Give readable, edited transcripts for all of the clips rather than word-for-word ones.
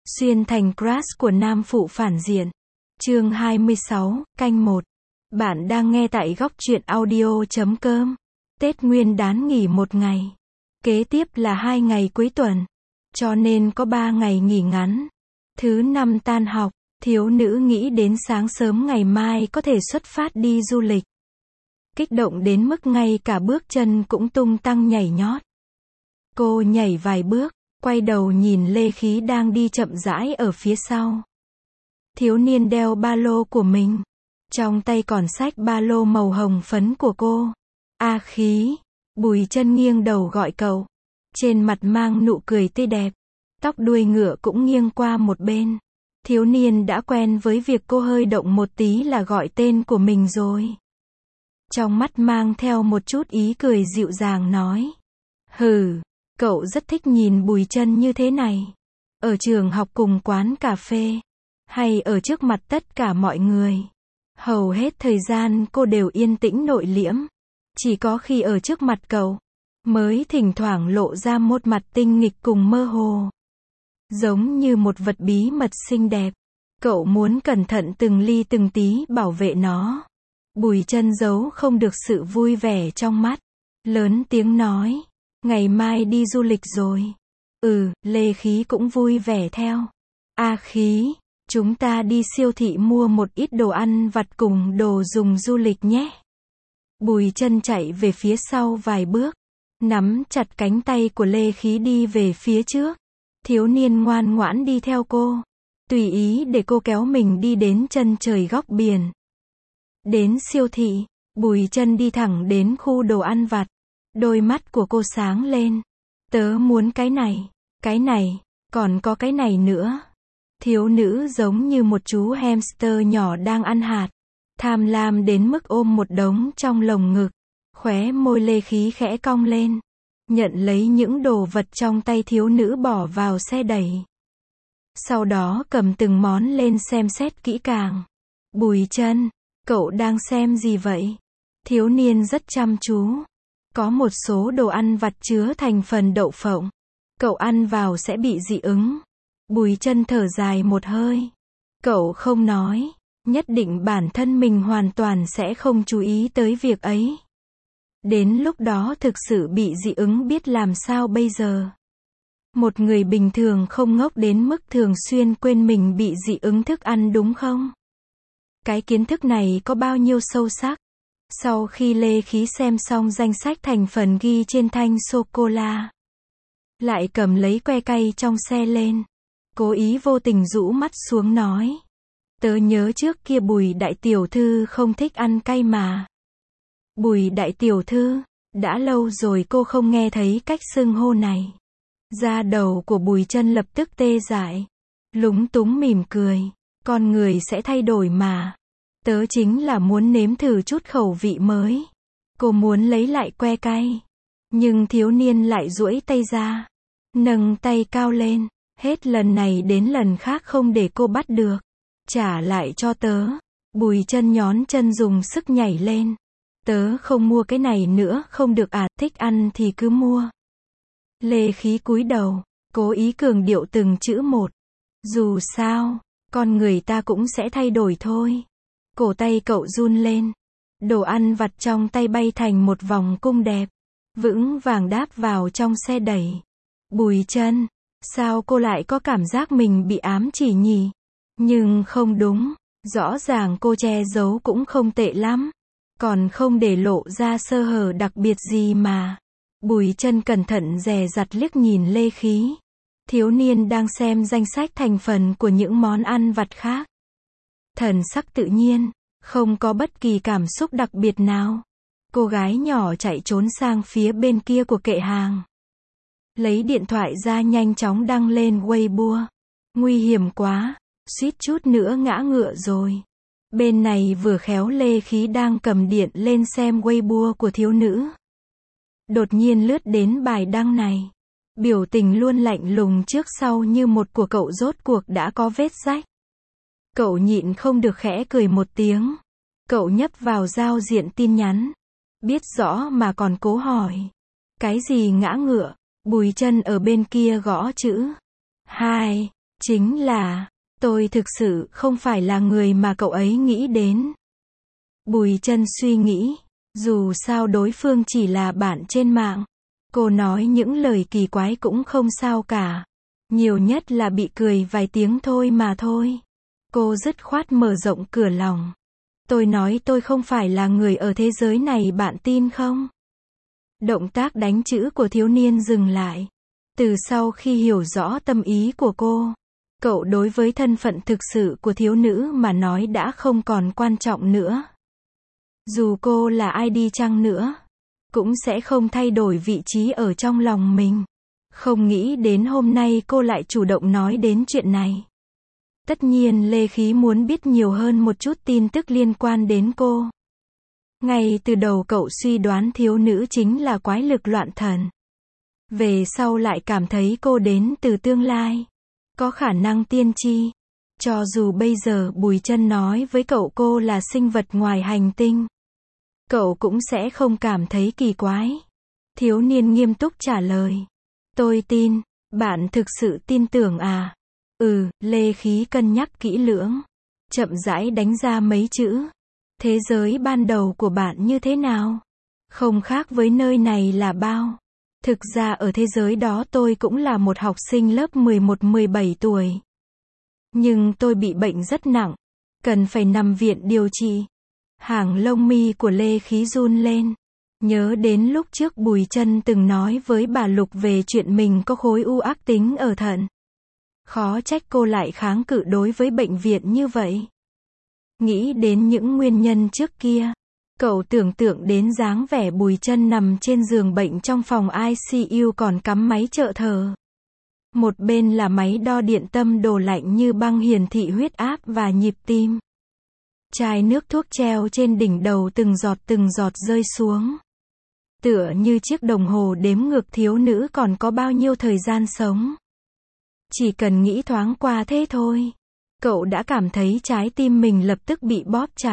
Xuyên thành crush của nam phụ phản diện. Chương 26, canh 1. Bạn đang nghe tại góc truyện audio.com. Tết Nguyên đán nghỉ một ngày. Kế tiếp là 2 ngày cuối tuần. Cho nên có 3 ngày nghỉ ngắn. Thứ 5 tan học, thiếu nữ nghĩ đến sáng sớm ngày mai có thể xuất phát đi du lịch. Kích động đến mức ngay cả bước chân cũng tung tăng nhảy nhót. Cô nhảy vài bước, quay đầu nhìn Lê Khí đang đi chậm rãi ở phía sau. Thiếu niên đeo ba lô của mình. Trong tay còn xách ba lô màu hồng phấn của cô. A Khí. Bùi Chân nghiêng đầu gọi cậu. Trên mặt mang nụ cười tươi đẹp. Tóc đuôi ngựa cũng nghiêng qua một bên. Thiếu niên đã quen với việc cô hơi động một tí là gọi tên của mình rồi. Trong mắt mang theo một chút ý cười dịu dàng nói. Hừ, cậu rất thích nhìn Bùi Chân như thế này. Ở trường học cùng quán cà phê. Hay ở trước mặt tất cả mọi người. Hầu hết thời gian cô đều yên tĩnh nội liễm. Chỉ có khi ở trước mặt cậu, mới thỉnh thoảng lộ ra một mặt tinh nghịch cùng mơ hồ. Giống như một vật bí mật xinh đẹp. Cậu muốn cẩn thận từng ly từng tí bảo vệ nó. Bùi Chân giấu không được sự vui vẻ trong mắt. Lớn tiếng nói. Ngày mai đi du lịch rồi. Lê Khí cũng vui vẻ theo. A Khí, chúng ta đi siêu thị mua một ít đồ ăn vặt cùng đồ dùng du lịch nhé. Bùi Chân chạy về phía sau vài bước. Nắm chặt cánh tay của Lê Khí đi về phía trước. Thiếu niên ngoan ngoãn đi theo cô. Tùy ý để cô kéo mình đi đến chân trời góc biển. Đến siêu thị, Bùi Chân đi thẳng đến khu đồ ăn vặt. Đôi mắt của cô sáng lên. Tớ muốn cái này, còn có cái này nữa. Thiếu nữ giống như một chú hamster nhỏ đang ăn hạt. Tham lam đến mức ôm một đống trong lồng ngực. Khóe môi Lê Khí khẽ cong lên. Nhận lấy những đồ vật trong tay thiếu nữ bỏ vào xe đẩy. Sau đó cầm từng món lên xem xét kỹ càng. Bùi Chân, cậu đang xem gì vậy? Thiếu niên rất chăm chú. Có một số đồ ăn vặt chứa thành phần đậu phộng. Cậu ăn vào sẽ bị dị ứng. Bùi Chân thở dài một hơi. Cậu không nói. Nhất định bản thân mình hoàn toàn sẽ không chú ý tới việc ấy. Đến lúc đó thực sự bị dị ứng biết làm sao bây giờ. Một người bình thường không ngốc đến mức thường xuyên quên mình bị dị ứng thức ăn đúng không? Cái kiến thức này có bao nhiêu sâu sắc? Sau khi Lê Khí xem xong danh sách thành phần ghi trên thanh sô-cô-la, lại cầm lấy que cay trong xe lên. Cố ý vô tình rũ mắt xuống nói. Tớ nhớ trước kia Bùi đại tiểu thư không thích ăn cay mà. Bùi đại tiểu thư, đã lâu rồi cô không nghe thấy cách xưng hô này. Da đầu của Bùi Chân lập tức tê dại. Lúng túng mỉm cười. Con người sẽ thay đổi mà. Tớ chính là muốn nếm thử chút khẩu vị mới. Cô muốn lấy lại que cay. Nhưng thiếu niên lại duỗi tay ra. Nâng tay cao lên. Hết lần này đến lần khác không để cô bắt được. Trả lại cho tớ. Bùi Chân nhón chân dùng sức nhảy lên. Tớ không mua cái này nữa không được à, thích ăn thì cứ mua. Lê Khí cúi đầu, cố ý cường điệu từng chữ một. Dù sao, con người ta cũng sẽ thay đổi thôi. Cổ tay cậu run lên. Đồ ăn vặt trong tay bay thành một vòng cung đẹp. Vững vàng đáp vào trong xe đẩy. Bùi Chân, sao cô lại có cảm giác mình bị ám chỉ nhỉ? Nhưng không đúng, rõ ràng cô che giấu cũng không tệ lắm. Còn không để lộ ra sơ hở đặc biệt gì mà. Bùi Chân cẩn thận dè dặt liếc nhìn Lê Khí. Thiếu niên đang xem danh sách thành phần của những món ăn vặt khác. Thần sắc tự nhiên, không có bất kỳ cảm xúc đặc biệt nào. Cô gái nhỏ chạy trốn sang phía bên kia của kệ hàng. Lấy điện thoại ra nhanh chóng đăng lên Weibo. Nguy hiểm quá, suýt chút nữa ngã ngựa rồi. Bên này vừa khéo Lê Khí đang cầm điện lên xem Weibo của thiếu nữ. Đột nhiên lướt đến bài đăng này. Biểu tình luôn lạnh lùng trước sau như một của cậu rốt cuộc đã có vết rách. Cậu nhịn không được khẽ cười một tiếng. Cậu nhấp vào giao diện tin nhắn. Biết rõ mà còn cố hỏi. Cái gì ngã ngựa? Bùi Chân ở bên kia gõ chữ. 2. Chính là, tôi thực sự không phải là người mà cậu ấy nghĩ đến. Bùi Chân suy nghĩ, dù sao đối phương chỉ là bạn trên mạng. Cô nói những lời kỳ quái cũng không sao cả. Nhiều nhất là bị cười vài tiếng thôi mà thôi. Cô dứt khoát mở rộng cửa lòng. Tôi nói tôi không phải là người ở thế giới này, bạn tin không? Động tác đánh chữ của thiếu niên dừng lại. Từ sau khi hiểu rõ tâm ý của cô, cậu đối với thân phận thực sự của thiếu nữ mà nói đã không còn quan trọng nữa. Dù cô là ai đi chăng nữa, cũng sẽ không thay đổi vị trí ở trong lòng mình. Không nghĩ đến hôm nay cô lại chủ động nói đến chuyện này. Tất nhiên Lê Khí muốn biết nhiều hơn một chút tin tức liên quan đến cô. Ngay từ đầu cậu suy đoán thiếu nữ chính là quái lực loạn thần. Về sau lại cảm thấy cô đến từ tương lai. Có khả năng tiên tri. Cho dù bây giờ Bùi Chân nói với cậu cô là sinh vật ngoài hành tinh, cậu cũng sẽ không cảm thấy kỳ quái. Thiếu niên nghiêm túc trả lời. Tôi tin, bạn thực sự tin tưởng à? Lê Khí cân nhắc kỹ lưỡng. Chậm rãi đánh ra mấy chữ. Thế giới ban đầu của bạn như thế nào? Không khác với nơi này là bao. Thực ra ở thế giới đó tôi cũng là một học sinh lớp 11-17 tuổi. Nhưng tôi bị bệnh rất nặng. Cần phải nằm viện điều trị. Hàng lông mi của Lê Khí run lên. Nhớ đến lúc trước Bùi Chân từng nói với bà Lục về chuyện mình có khối u ác tính ở thận. Khó trách cô lại kháng cự đối với bệnh viện như vậy. Nghĩ đến những nguyên nhân trước kia, cậu tưởng tượng đến dáng vẻ Bùi Chân nằm trên giường bệnh trong phòng ICU còn cắm máy trợ thở. Một bên là máy đo điện tâm đồ lạnh như băng hiển thị huyết áp và nhịp tim. Chai nước thuốc treo trên đỉnh đầu từng giọt rơi xuống. Tựa như chiếc đồng hồ đếm ngược thiếu nữ còn có bao nhiêu thời gian sống. Chỉ cần nghĩ thoáng qua thế thôi, cậu đã cảm thấy trái tim mình lập tức bị bóp chặt.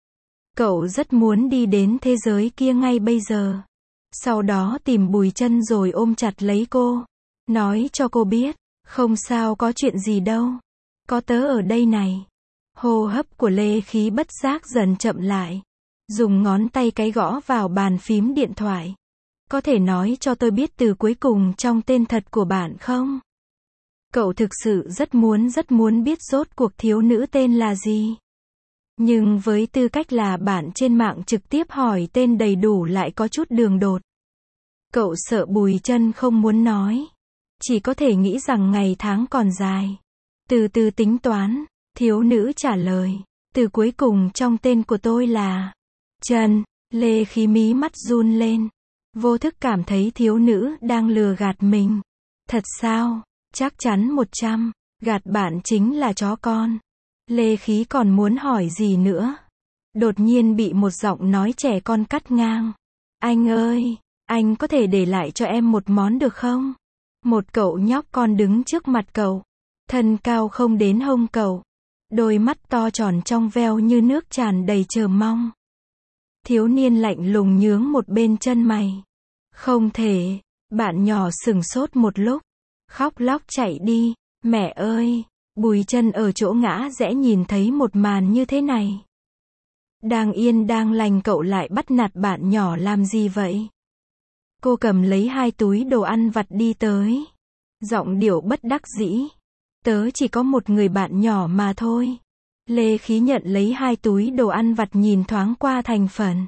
Cậu rất muốn đi đến thế giới kia ngay bây giờ. Sau đó tìm Bùi Chân rồi ôm chặt lấy cô. Nói cho cô biết, không sao, có chuyện gì đâu. Có tớ ở đây này. Hô hấp của Lê Khí bất giác dần chậm lại. Dùng ngón tay cái gõ vào bàn phím điện thoại. Có thể nói cho tôi biết từ cuối cùng trong tên thật của bạn không? Cậu thực sự rất muốn biết rốt cuộc thiếu nữ tên là gì. Nhưng với tư cách là bạn trên mạng trực tiếp hỏi tên đầy đủ lại có chút đường đột. Cậu sợ Bùi Chân không muốn nói. Chỉ có thể nghĩ rằng ngày tháng còn dài. Từ từ tính toán, thiếu nữ trả lời. Từ cuối cùng trong tên của tôi là Chân. Lê Khí mí mắt run lên. Vô thức cảm thấy thiếu nữ đang lừa gạt mình. Thật sao? Chắc chắn 100. Gạt bạn chính là chó con. Lê Khí còn muốn hỏi gì nữa. Đột nhiên bị một giọng nói trẻ con cắt ngang. Anh ơi, anh có thể để lại cho em một món được không? Một cậu nhóc con đứng trước mặt cậu. Thân cao không đến hông cậu. Đôi mắt to tròn trong veo như nước tràn đầy chờ mong. Thiếu niên lạnh lùng nhướng một bên chân mày. Không thể. Bạn nhỏ sửng sốt một lúc. Khóc lóc chạy đi. Mẹ ơi! Bùi Chân ở chỗ ngã rẽ nhìn thấy một màn như thế này. Đang yên đang lành cậu lại bắt nạt bạn nhỏ làm gì vậy? Cô cầm lấy 2 túi đồ ăn vặt đi tới. Giọng điệu bất đắc dĩ. Tớ chỉ có một người bạn nhỏ mà thôi. Lê Khí nhận lấy 2 túi đồ ăn vặt nhìn thoáng qua thành phần.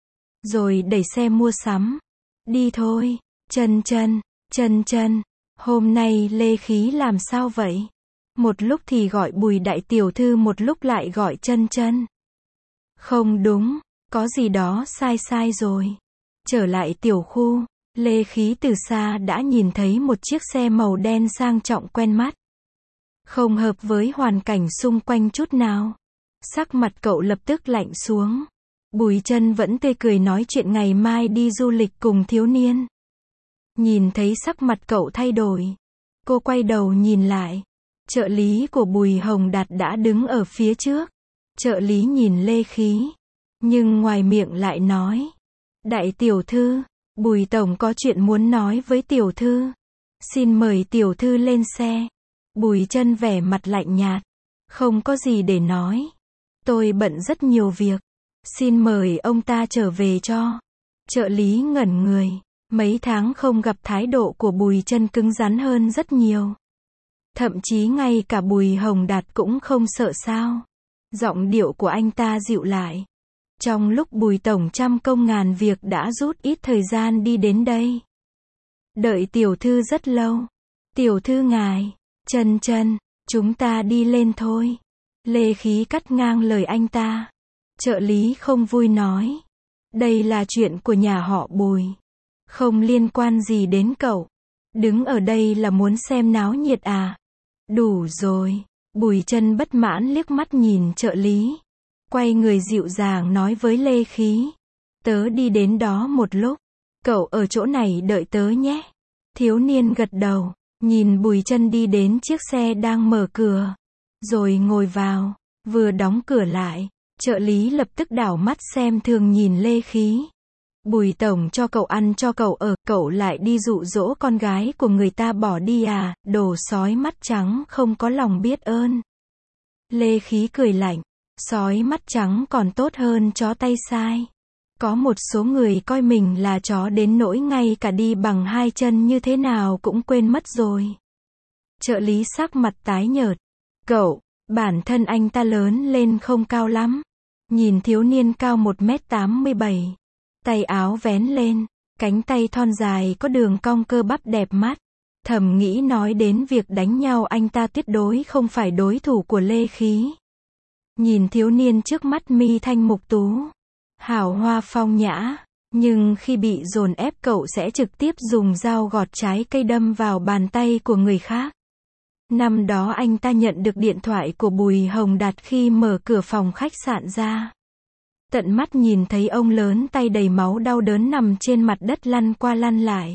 Rồi đẩy xe mua sắm. Đi thôi. Chân. Hôm nay Lê Khí làm sao vậy? Một lúc thì gọi Bùi đại tiểu thư, một lúc lại gọi Chân. Không đúng, có gì đó sai rồi. Trở lại tiểu khu, Lê Khí từ xa đã nhìn thấy một chiếc xe màu đen sang trọng quen mắt. Không hợp với hoàn cảnh xung quanh chút nào. Sắc mặt cậu lập tức lạnh xuống. Bùi Chân vẫn tươi cười nói chuyện ngày mai đi du lịch cùng thiếu niên. Nhìn thấy sắc mặt cậu thay đổi, cô quay đầu nhìn lại. Trợ lý của Bùi Hồng Đạt đã đứng ở phía trước. Trợ lý nhìn Lê Khí, nhưng ngoài miệng lại nói. Đại tiểu thư, Bùi tổng có chuyện muốn nói với tiểu thư. Xin mời tiểu thư lên xe. Bùi Chân vẻ mặt lạnh nhạt. Không có gì để nói. Tôi bận rất nhiều việc. Xin mời ông ta trở về cho. Trợ lý ngẩn người. Mấy tháng không gặp, thái độ của Bùi Chân cứng rắn hơn rất nhiều. Thậm chí ngay cả Bùi Hồng Đạt cũng không sợ sao. Giọng điệu của anh ta dịu lại. Trong lúc Bùi tổng trăm công ngàn việc đã rút ít thời gian đi đến đây. Đợi tiểu thư rất lâu. Tiểu thư ngài, Chân, chúng ta đi lên thôi. Lê Khí cắt ngang lời anh ta. Trợ lý không vui nói. Đây là chuyện của nhà họ Bùi. Không liên quan gì đến cậu. Đứng ở đây là muốn xem náo nhiệt à? Đủ rồi. Bùi Chân bất mãn liếc mắt nhìn trợ lý. Quay người dịu dàng nói với Lê Khí. Tớ đi đến đó một lúc. Cậu ở chỗ này đợi tớ nhé. Thiếu niên gật đầu. Nhìn Bùi Chân đi đến chiếc xe đang mở cửa. Rồi ngồi vào. Vừa đóng cửa lại. Trợ lý lập tức đảo mắt xem thường nhìn Lê Khí. Bùi tổng cho cậu ăn cho cậu ở, cậu lại đi dụ dỗ con gái của người ta bỏ đi à, đồ sói mắt trắng không có lòng biết ơn. Lê Khí cười lạnh, sói mắt trắng còn tốt hơn chó tay sai. Có một số người coi mình là chó đến nỗi ngay cả đi bằng hai chân như thế nào cũng quên mất rồi. Trợ lý sắc mặt tái nhợt. Cậu, bản thân anh ta lớn lên không cao lắm. Nhìn thiếu niên cao 1m87. Tay áo vén lên, cánh tay thon dài có đường cong cơ bắp đẹp mắt. Thầm nghĩ nói đến việc đánh nhau anh ta tuyệt đối không phải đối thủ của Lê Khí. Nhìn thiếu niên trước mắt mi thanh mục tú, hào hoa phong nhã, nhưng khi bị dồn ép cậu sẽ trực tiếp dùng dao gọt trái cây đâm vào bàn tay của người khác. Năm đó anh ta nhận được điện thoại của Bùi Hồng Đạt khi mở cửa phòng khách sạn ra. Tận mắt nhìn thấy ông lớn tay đầy máu đau đớn nằm trên mặt đất lăn qua lăn lại.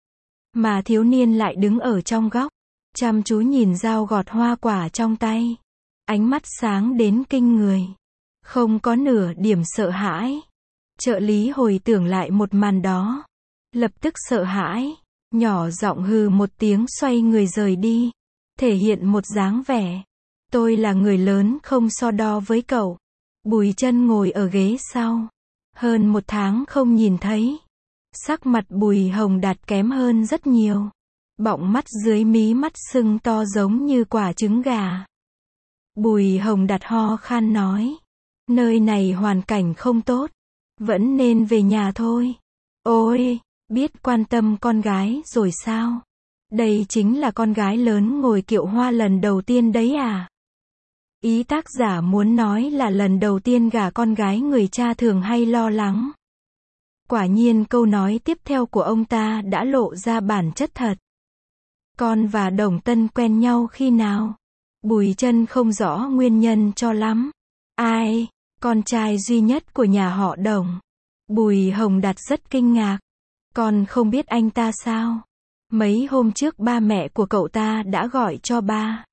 Mà thiếu niên lại đứng ở trong góc, chăm chú nhìn dao gọt hoa quả trong tay. Ánh mắt sáng đến kinh người. Không có nửa điểm sợ hãi. Trợ lý hồi tưởng lại một màn đó. Lập tức sợ hãi. Nhỏ giọng hừ một tiếng xoay người rời đi. Thể hiện một dáng vẻ. Tôi là người lớn không so đo với cậu. Bùi Chân ngồi ở ghế sau. Hơn một tháng không nhìn thấy. Sắc mặt Bùi Hồng Đạt kém hơn rất nhiều. Bọng mắt dưới mí mắt sưng to giống như quả trứng gà. Bùi Hồng Đạt ho khan nói. Nơi này hoàn cảnh không tốt. Vẫn nên về nhà thôi. Ôi, biết quan tâm con gái rồi sao? Đây chính là con gái lớn ngồi kiệu hoa lần đầu tiên đấy à? Ý tác giả muốn nói là lần đầu tiên gả con gái người cha thường hay lo lắng. Quả nhiên câu nói tiếp theo của ông ta đã lộ ra bản chất thật. Con và Đồng Tân quen nhau khi nào? Bùi Chân không rõ nguyên nhân cho lắm. Ai? Con trai duy nhất của nhà họ Đồng. Bùi Hồng Đạt rất kinh ngạc. Con không biết anh ta sao? Mấy hôm trước ba mẹ của cậu ta đã gọi cho ba.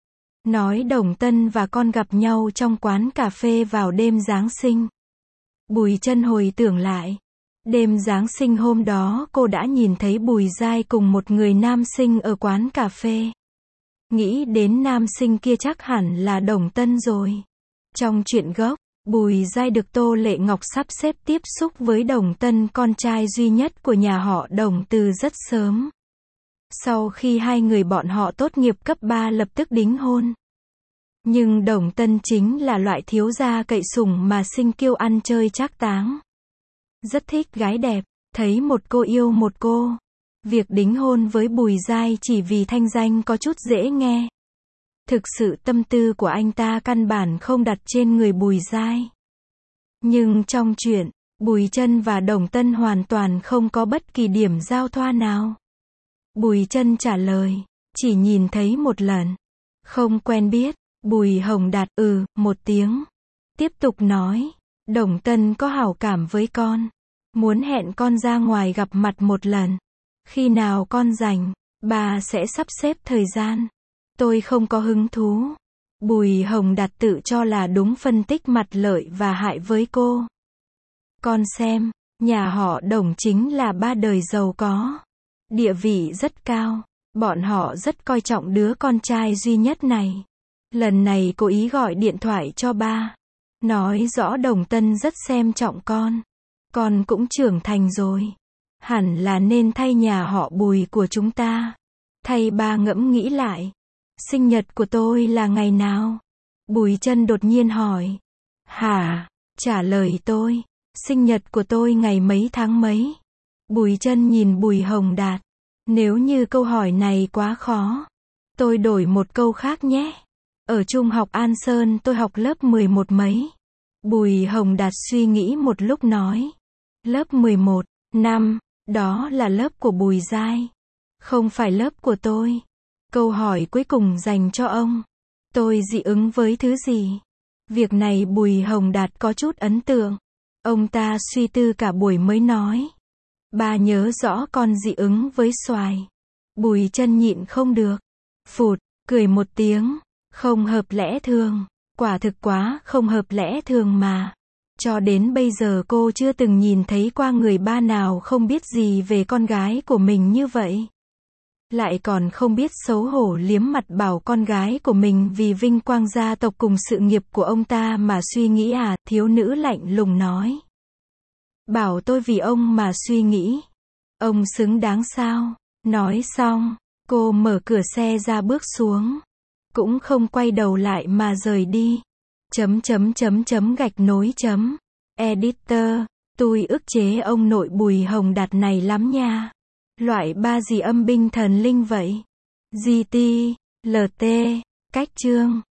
Nói Đồng Tân và con gặp nhau trong quán cà phê vào đêm Giáng sinh. Bùi Chân hồi tưởng lại. Đêm Giáng sinh hôm đó cô đã nhìn thấy Bùi Giai cùng một người nam sinh ở quán cà phê. Nghĩ đến nam sinh kia chắc hẳn là Đồng Tân rồi. Trong truyện gốc, Bùi Giai được Tô Lệ Ngọc sắp xếp tiếp xúc với Đồng Tân, con trai duy nhất của nhà họ Đồng, từ rất sớm. Sau khi hai người bọn họ tốt nghiệp cấp 3 lập tức đính hôn. Nhưng Đồng Tân chính là loại thiếu gia cậy sủng mà sinh kiêu ăn chơi trác táng. Rất thích gái đẹp, thấy một cô yêu một cô. Việc đính hôn với Bùi Giai chỉ vì thanh danh có chút dễ nghe. Thực sự tâm tư của anh ta căn bản không đặt trên người Bùi Giai. Nhưng trong chuyện, Bùi Chân và Đồng Tân hoàn toàn không có bất kỳ điểm giao thoa nào. Bùi Chân trả lời, chỉ nhìn thấy một lần. Không quen biết. Bùi Hồng Đạt một tiếng. Tiếp tục nói, Đồng Tân có hảo cảm với con. Muốn hẹn con ra ngoài gặp mặt một lần. Khi nào con rảnh, bà sẽ sắp xếp thời gian. Tôi không có hứng thú. Bùi Hồng Đạt tự cho là đúng phân tích mặt lợi và hại với cô. Con xem, nhà họ Đồng chính là ba đời giàu có. Địa vị rất cao. Bọn họ rất coi trọng đứa con trai duy nhất này. Lần này cố ý gọi điện thoại cho ba. Nói rõ Đồng Tân rất xem trọng con. Con cũng trưởng thành rồi. Hẳn là nên thay nhà họ Bùi của chúng ta. Thay ba ngẫm nghĩ lại. Sinh nhật của tôi là ngày nào? Bùi Trân đột nhiên hỏi. Hả? Trả lời tôi. Sinh nhật của tôi ngày mấy tháng mấy? Bùi Trân nhìn Bùi Hồng Đạt. Nếu như câu hỏi này quá khó, tôi đổi một câu khác nhé. Ở trung học An Sơn tôi học lớp 11 mấy. Bùi Hồng Đạt suy nghĩ một lúc nói. Lớp 11, năm, đó là lớp của Bùi Giai. Không phải lớp của tôi. Câu hỏi cuối cùng dành cho ông. Tôi dị ứng với thứ gì? Việc này Bùi Hồng Đạt có chút ấn tượng. Ông ta suy tư cả buổi mới nói. Ba nhớ rõ con dị ứng với xoài. Bùi Trân nhịn không được. Phụt, cười một tiếng. Không hợp lẽ thường. Quả thực quá không hợp lẽ thường mà. Cho đến bây giờ cô chưa từng nhìn thấy qua người ba nào không biết gì về con gái của mình như vậy. Lại còn không biết xấu hổ liếm mặt bảo con gái của mình vì vinh quang gia tộc cùng sự nghiệp của ông ta mà suy nghĩ à, thiếu nữ lạnh lùng nói. Bảo tôi vì ông mà suy nghĩ. Ông xứng đáng sao? Nói xong, cô mở cửa xe ra bước xuống. Cũng không quay đầu lại mà rời đi. .. Editor, tôi ức chế ông nội Bùi Hồng Đạt này lắm nha. Loại ba gì âm binh thần linh vậy? GT, LT, cách chương.